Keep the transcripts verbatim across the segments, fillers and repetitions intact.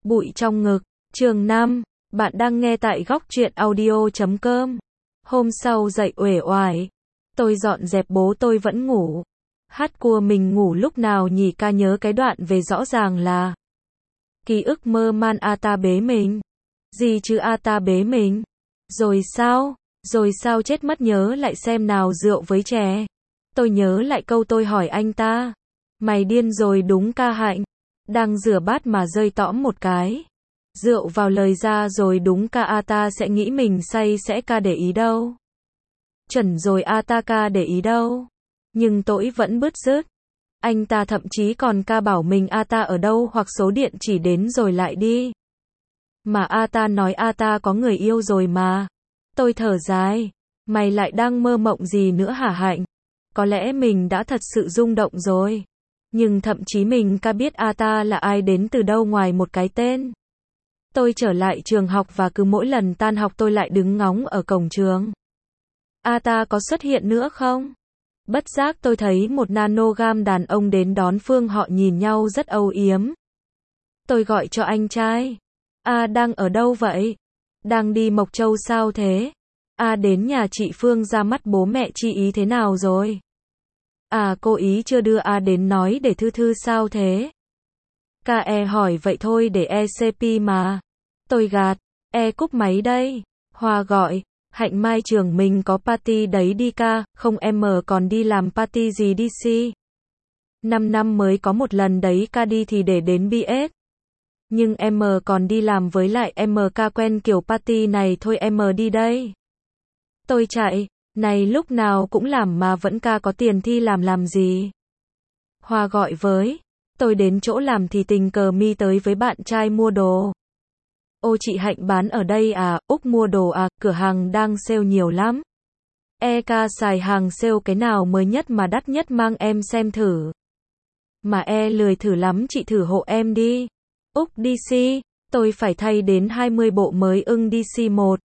Bụi trong ngực, chương năm, bạn đang nghe tại góc truyện audio chấm com. Hôm sau dậy uể oải, tôi dọn dẹp bố tôi vẫn ngủ. Hát cua mình ngủ lúc nào nhỉ, ca nhớ cái đoạn về rõ ràng là ký ức mơ man a ta bế mình. Gì chứ a ta bế mình? Rồi sao? Rồi sao chết mất, nhớ lại xem nào, rượu với chè. Tôi nhớ lại câu tôi hỏi anh ta. Mày điên rồi đúng ca Hạnh. Đang rửa bát mà rơi tõm một cái rượu vào lời ra rồi đúng ca, a ta sẽ nghĩ mình say sẽ ca để ý đâu. Chuẩn rồi, a ta ca để ý đâu. Nhưng tôi vẫn bứt rứt. Anh ta thậm chí còn ca bảo mình a ta ở đâu hoặc số điện chỉ đến rồi lại đi. Mà a ta nói a ta có người yêu rồi mà. Tôi thở dài. Mày lại đang mơ mộng gì nữa hả Hạnh? Có lẽ mình đã thật sự rung động rồi. Nhưng thậm chí mình ca biết a ta là ai, đến từ đâu ngoài một cái tên. Tôi trở lại trường học và cứ mỗi lần tan học tôi lại đứng ngóng ở cổng trường. A ta có xuất hiện nữa không? Bất giác tôi thấy một nanogram đàn ông đến đón Phương, họ nhìn nhau rất âu yếm. Tôi gọi cho anh trai. A đang ở đâu vậy? Đang đi Mộc Châu sao thế? A đến nhà chị Phương ra mắt bố mẹ chị ý thế nào rồi? À cô ý chưa đưa A đến, nói để thư thư sao thế? Ca e hỏi vậy thôi để e xê pê mà. Tôi gạt, e cúp máy đây. Hoa gọi, Hạnh mai trường mình có party đấy đi ca, không em còn đi làm party gì đi si. Năm năm mới có một lần đấy ca, đi thì để đến bê ét. Nhưng em còn đi làm, với lại em ca quen kiểu party này thôi, em đi đây. Tôi chạy, này lúc nào cũng làm mà vẫn ca, có tiền thi làm làm gì. Hoa gọi với, tôi đến chỗ làm thì tình cờ mi tới với bạn trai mua đồ. Ô chị Hạnh bán ở đây à? Úc mua đồ à? Cửa hàng đang sale nhiều lắm. E ca xài hàng sale cái nào mới nhất mà đắt nhất mang em xem thử. Mà e lười thử lắm, chị thử hộ em đi. Úc đê xê, tôi phải thay đến hai mươi bộ mới ưng đê xê một.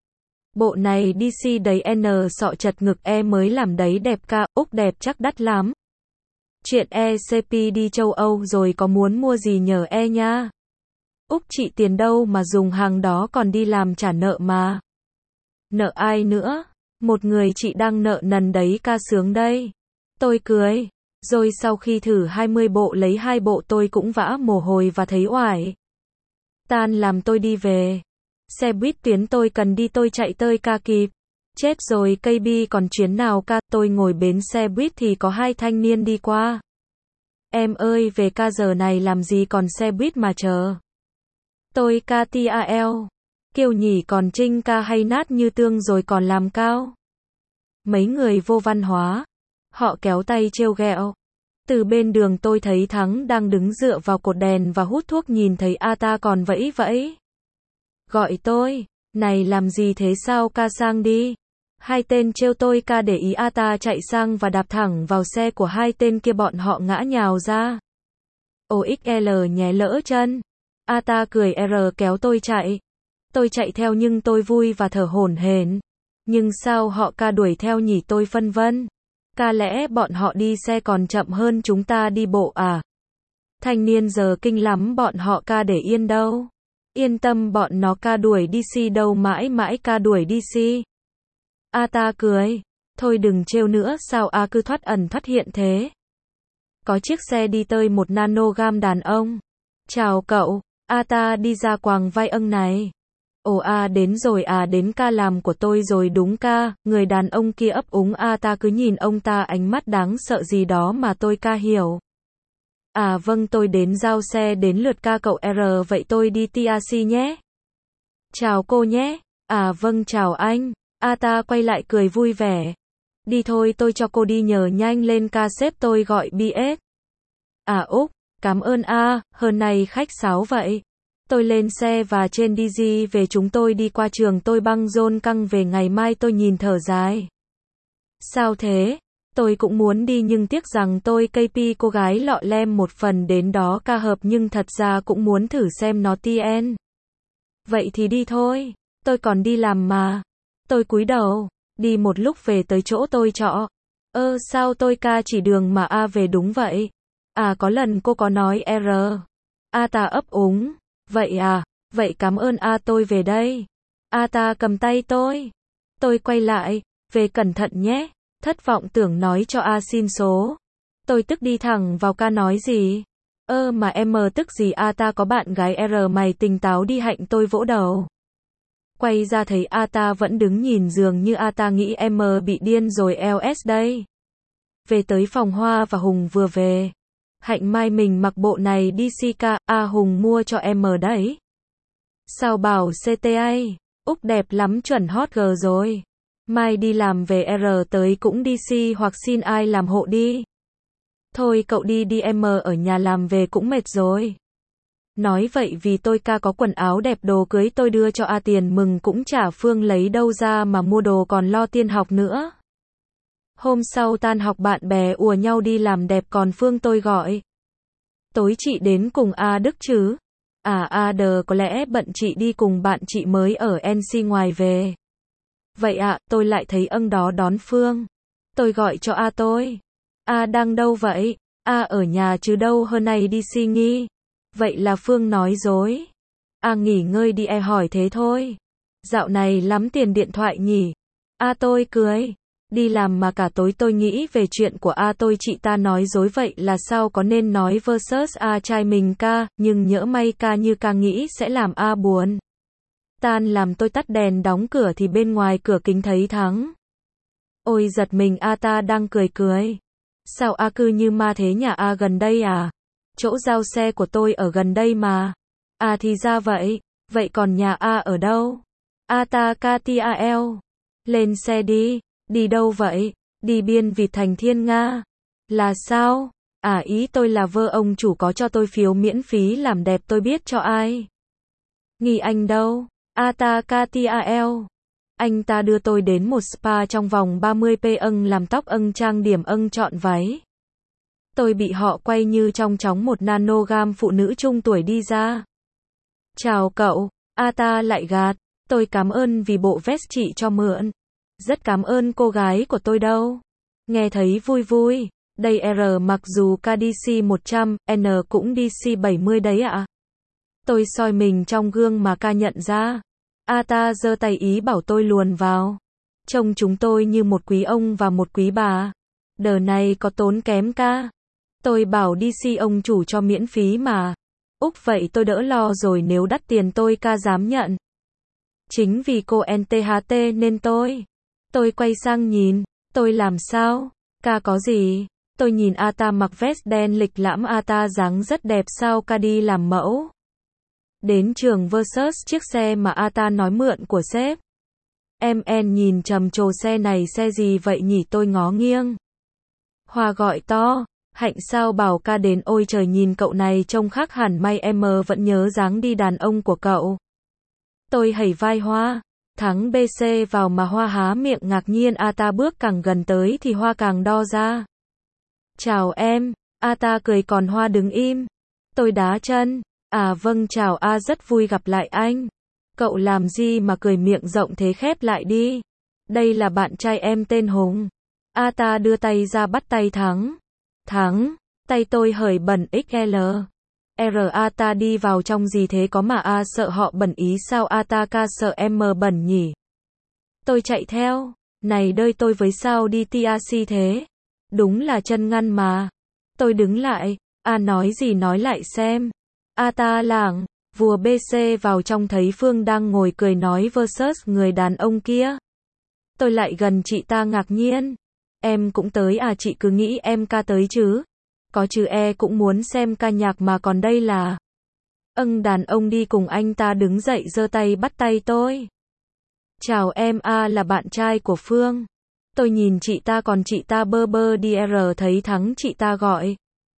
Bộ này đê xê đấy N sọ chật ngực e mới làm đấy đẹp ca, Úc đẹp chắc đắt lắm. Chuyện e xê pê đi châu Âu rồi, có muốn mua gì nhờ e nha. Úc chị tiền đâu mà dùng hàng đó, còn đi làm trả nợ mà. Nợ ai nữa? Một người chị đang nợ nần đấy ca, sướng đây. Tôi cười. Rồi sau khi thử hai mươi bộ, lấy hai bộ tôi cũng vã mồ hôi và thấy oải. Tan làm tôi đi về. Xe buýt tuyến tôi cần đi tôi chạy tơi ca kịp. Chết rồi, cây bi còn chuyến nào ca, tôi ngồi bến xe buýt thì có hai thanh niên đi qua. Em ơi về ca, giờ này làm gì còn xe buýt mà chờ. Tôi ca tê a lờ. Kiều nhỉ, còn Trinh ca hay nát như tương rồi còn làm cao. Mấy người vô văn hóa. Họ kéo tay trêu ghẹo. Từ bên đường tôi thấy Thắng đang đứng dựa vào cột đèn và hút thuốc, nhìn thấy a ta còn vẫy vẫy. Gọi tôi, này làm gì thế, sao ca sang đi. Hai tên trêu tôi ca, để ý a ta chạy sang và đạp thẳng vào xe của hai tên kia, bọn họ ngã nhào ra. ô ích lờ nhé lỡ chân. A ta cười R kéo tôi chạy. Tôi chạy theo nhưng tôi vui và thở hổn hển. Nhưng sao họ ca đuổi theo nhỉ, tôi phân vân. Ca lẽ bọn họ đi xe còn chậm hơn chúng ta đi bộ à? Thanh niên giờ kinh lắm, bọn họ ca để yên đâu. Yên tâm, bọn nó ca đuổi đê xê đâu, mãi mãi ca đuổi đê xê. A ta cười. Thôi đừng trêu nữa, sao A cứ thoát ẩn thoát hiện thế? Có chiếc xe đi tới một nanogram đàn ông. Chào cậu. A ta đi ra quàng vai âng này. Ồ A đến rồi à, đến ca làm của tôi rồi đúng ca. Người đàn ông kia ấp úng. A ta cứ nhìn ông ta ánh mắt đáng sợ gì đó mà tôi ca hiểu. À vâng, tôi đến giao xe, đến lượt ca cậu R, vậy tôi đi tê a xê nhé. Chào cô nhé. À vâng chào anh. A ta quay lại cười vui vẻ. Đi thôi, tôi cho cô đi, nhờ nhanh lên ca, sếp tôi gọi bê ét. À Úc, cảm ơn A, hơn này khách sáo vậy. Tôi lên xe và trên đê giê về, chúng tôi đi qua trường tôi băng rôn căng về, ngày mai tôi nhìn thở dài. Sao thế? Tôi cũng muốn đi nhưng tiếc rằng tôi ca pê cô gái lọ lem một phần đến đó ca hợp, nhưng thật ra cũng muốn thử xem nó tn. Vậy thì đi thôi, tôi còn đi làm mà. Tôi cúi đầu, đi một lúc về tới chỗ tôi trọ. Ơ sao tôi ca chỉ đường mà A về đúng vậy. À có lần cô có nói R. A ta ấp úng. Vậy à, vậy cảm ơn A tôi về đây. A ta cầm tay tôi. Tôi quay lại, về cẩn thận nhé. Thất vọng tưởng nói cho A xin số. Tôi tức đi thẳng vào ca nói gì. Ơ mà em tức gì A ta có bạn gái R mày tỉnh táo đi hạnh tôi vỗ đầu. Quay ra thấy A ta vẫn đứng nhìn dường như A ta nghĩ em bị điên rồi eo ét đây. Về tới phòng Hoa và Hùng vừa về. Hạnh mai mình mặc bộ này đi xê ca, A Hùng mua cho em đấy. Sao bảo xê tê a, Úc đẹp lắm chuẩn hot girl rồi. Mai đi làm về R tới cũng đi xê hoặc xin ai làm hộ đi. Thôi cậu đi đi em ở nhà làm về cũng mệt rồi. Nói vậy vì tôi ca có quần áo đẹp đồ cưới tôi đưa cho A tiền mừng cũng chả Phương lấy đâu ra mà mua đồ còn lo tiền học nữa. Hôm sau tan học bạn bè ùa nhau đi làm đẹp còn Phương tôi gọi. Tối chị đến cùng A Đức chứ? À A đờ có lẽ bận chị đi cùng bạn chị mới ở en xê ngoài về. Vậy ạ, à, tôi lại thấy âng đó đón Phương. Tôi gọi cho A tôi. A đang đâu vậy? A ở nhà chứ đâu hôm nay đi xê nghi. Vậy là Phương nói dối. A nghỉ ngơi đi e hỏi thế thôi. Dạo này lắm tiền điện thoại nhỉ? A tôi cười. Đi làm mà cả tối tôi nghĩ về chuyện của A tôi chị ta nói dối vậy là sao có nên nói versus A trai mình ca, nhưng nhỡ may ca như ca nghĩ sẽ làm A buồn. Tan làm tôi tắt đèn đóng cửa thì bên ngoài cửa kính thấy Thắng. Ôi giật mình A ta đang cười cười. Sao A cư như ma thế nhà A gần đây à? Chỗ giao xe của tôi ở gần đây mà. À thì ra vậy, vậy còn nhà A ở đâu? A ta ca ti a lờ. Lên xe đi, đi đâu vậy? Đi biên Vịt thành Thiên Nga. Là sao? À ý tôi là vơ ông chủ có cho tôi phiếu miễn phí làm đẹp tôi biết cho ai. Nghi anh đâu? A ta ca ti a lờ. Anh ta đưa tôi đến một spa trong vòng ba mươi phút âng làm tóc âng trang điểm âng chọn váy. Tôi bị họ quay như trong chóng một nanogam phụ nữ trung tuổi đi ra. Chào cậu, A ta lại gạt. Tôi cảm ơn vì bộ vest chị cho mượn. Rất cảm ơn cô gái của tôi đâu. Nghe thấy vui vui. Đây R mặc dù ca đê xê một trăm, N cũng đê xê bảy mươi đấy ạ. À? Tôi soi mình trong gương mà ca nhận ra. A ta giơ tay ý bảo tôi luồn vào. Trông chúng tôi như một quý ông và một quý bà. Đờ này có tốn kém ca. Tôi bảo đê xê ông chủ cho miễn phí mà. Úc vậy tôi đỡ lo rồi nếu đắt tiền tôi ca dám nhận. Chính vì cô en tê hát tê nên tôi. Tôi quay sang nhìn. Tôi làm sao? Ca có gì? Tôi nhìn A ta mặc vest đen lịch lãm A ta dáng rất đẹp sao ca đi làm mẫu. Đến trường versus chiếc xe mà A ta nói mượn của sếp. Em en nhìn trầm trồ xe này xe gì vậy nhỉ tôi ngó nghiêng. Hòa gọi to. Hạnh sao bảo ca đến ôi trời nhìn cậu này trông khác hẳn may em vẫn nhớ dáng đi đàn ông của cậu. Tôi hẩy vai Hoa. Thắng bê xê vào mà Hoa há miệng ngạc nhiên A ta bước càng gần tới thì Hoa càng đo ra. Chào em. A ta cười còn Hoa đứng im. Tôi đá chân. À vâng chào A rất vui gặp lại anh. Cậu làm gì mà cười miệng rộng thế khép lại đi. Đây là bạn trai em tên Hùng. A ta đưa tay ra bắt tay Thắng. Thắng, tay tôi hởi bẩn ích lờ. R A ta đi vào trong gì thế có mà A sợ họ bẩn ý sao A ta ca sợ em bẩn nhỉ. Tôi chạy theo, này đơi tôi với sao đi tê a xê thế. Đúng là chân ngăn mà. Tôi đứng lại, A nói gì nói lại xem. A ta lảng, vùa bê xê vào trong thấy Phương đang ngồi cười nói versus người đàn ông kia. Tôi lại gần chị ta ngạc nhiên. Em cũng tới à chị cứ nghĩ em ca tới chứ. Có chứ e cũng muốn xem ca nhạc mà còn đây là. Âng đàn ông đi cùng anh ta đứng dậy giơ tay bắt tay tôi. Chào em A là bạn trai của Phương. Tôi nhìn chị ta còn chị ta bơ bơ đi R thấy Thắng chị ta gọi.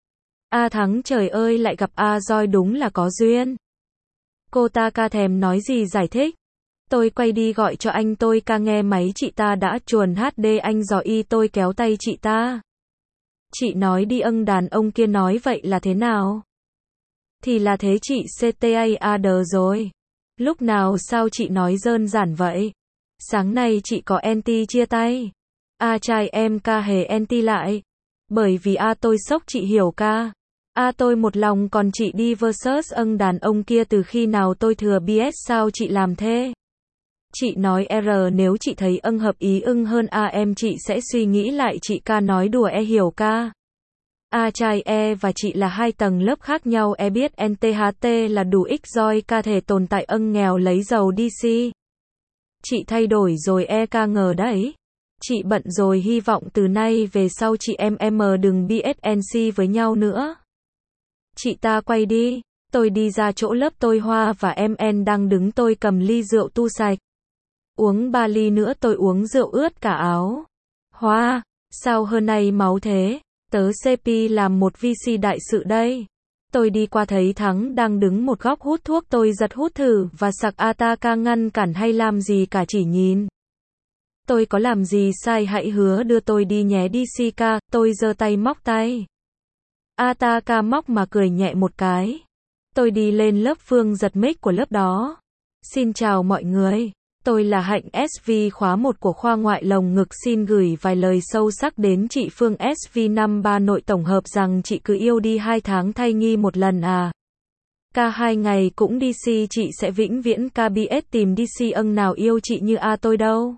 A Thắng trời ơi lại gặp A Roi đúng là có duyên. Cô ta ca thèm nói gì giải thích. Tôi quay đi gọi cho anh tôi ca nghe máy chị ta đã chuồn hát đê anh dò y tôi kéo tay chị ta. Chị nói đi âng đàn ông kia nói vậy là thế nào? Thì là thế chị xê tê a a đờ rồi. Lúc nào sao chị nói đơn giản vậy? Sáng nay chị có anti chia tay. A trai em ca hề anti lại. Bởi vì A tôi sốc chị hiểu ca. A tôi một lòng còn chị đi versus âng đàn ông kia từ khi nào tôi thừa biết sao chị làm thế. Chị nói R nếu chị thấy âng hợp ý ưng hơn A em chị sẽ suy nghĩ lại chị ca nói đùa E hiểu ca. A trai E và chị là hai tầng lớp khác nhau E biết en tê hát tê là đủ ích roi ca thể tồn tại âng nghèo lấy giàu đê xê. Chị thay đổi rồi E ca ngờ đấy. Chị bận rồi hy vọng từ nay về sau chị em em đừng bê ét en xê với nhau nữa. Chị ta quay đi, tôi đi ra chỗ lớp tôi Hoa và em en đang đứng tôi cầm ly rượu tu sạch. Uống ba ly nữa tôi uống rượu ướt cả áo. Hoa, sao hơn này máu thế? Tớ xê pê làm một vê xê đại sự đây. Tôi đi qua thấy Thắng đang đứng một góc hút thuốc tôi giật hút thử và sặc A ta ca ngăn cản hay làm gì cả chỉ nhìn. Tôi có làm gì sai hãy hứa đưa tôi đi nhé đê xê ca, tôi giơ tay móc tay. A ta ca móc mà cười nhẹ một cái. Tôi đi lên lớp Phương giật mic của lớp đó. Xin chào mọi người. Tôi là Hạnh ét vê khóa một của khoa ngoại lồng ngực xin gửi vài lời sâu sắc đến chị Phương ét vê năm ba nội tổng hợp rằng chị cứ yêu đi hai tháng thay nghi một lần à. Ca hai ngày cũng đê xê chị sẽ vĩnh viễn ca bê ét tìm đê xê âng nào yêu chị như A tôi đâu.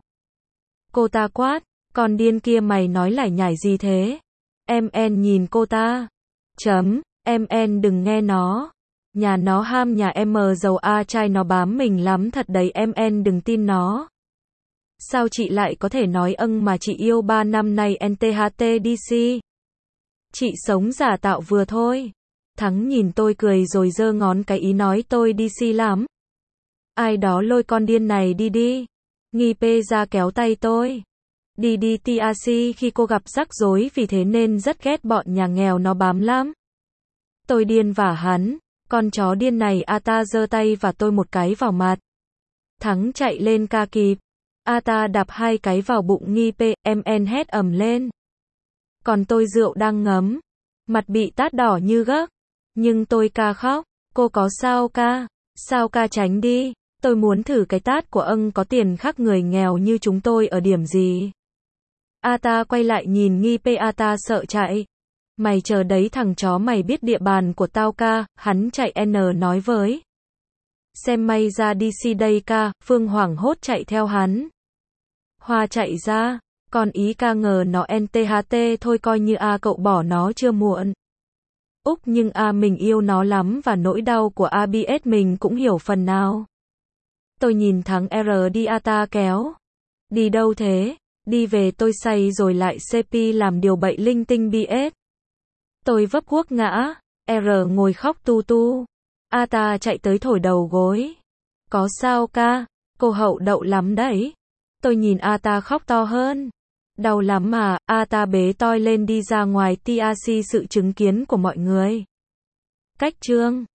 Cô ta quát, con điên kia mày nói lải nhải gì thế? Em en nhìn cô ta. Chấm, em en đừng nghe nó. Nhà nó ham nhà em giàu A trai nó bám mình lắm thật đấy em en đừng tin nó. Sao chị lại có thể nói âng mà chị yêu ba năm nay en tê hát tê đê xê? Chị sống giả tạo vừa thôi. Thắng nhìn tôi cười rồi giơ ngón cái ý nói tôi đê xê lắm. Ai đó lôi con điên này đi đi. Nghi pê ra kéo tay tôi. Đi đi tê a xê khi cô gặp rắc rối vì thế nên rất ghét bọn nhà nghèo nó bám lắm. Tôi điên vả hắn. Con chó điên này A ta giơ tay và tôi một cái vào mặt. Thắng chạy lên ca kịp. A ta đạp hai cái vào bụng nghi pê, em en hét ầm lên. Còn tôi rượu đang ngấm. Mặt bị tát đỏ như gấc. Nhưng tôi ca khóc. Cô có sao ca? Sao ca tránh đi? Tôi muốn thử cái tát của âng có tiền khác người nghèo như chúng tôi ở điểm gì. A ta quay lại nhìn nghi pê A ta sợ chạy. Mày chờ đấy thằng chó mày biết địa bàn của tao ca, hắn chạy N nói với. Xem may ra đê xê đây ca, Phương hoảng hốt chạy theo hắn. Hoa chạy ra, còn ý ca ngờ nó en tê hát tê thôi coi như A cậu bỏ nó chưa muộn. Úc nhưng A mình yêu nó lắm và nỗi đau của a bê ét mình cũng hiểu phần nào. Tôi nhìn thằng R đi A ta kéo. Đi đâu thế? Đi về tôi say rồi lại xê pê làm điều bậy linh tinh bê ét. Tôi vấp guốc ngã, R ngồi khóc tu tu. A ta chạy tới thổi đầu gối. Có sao ca? Cô hậu đậu lắm đấy. Tôi nhìn A ta khóc to hơn. Đau lắm mà, A ta bế tôi lên đi ra ngoài tê a xê sự chứng kiến của mọi người. Cách chương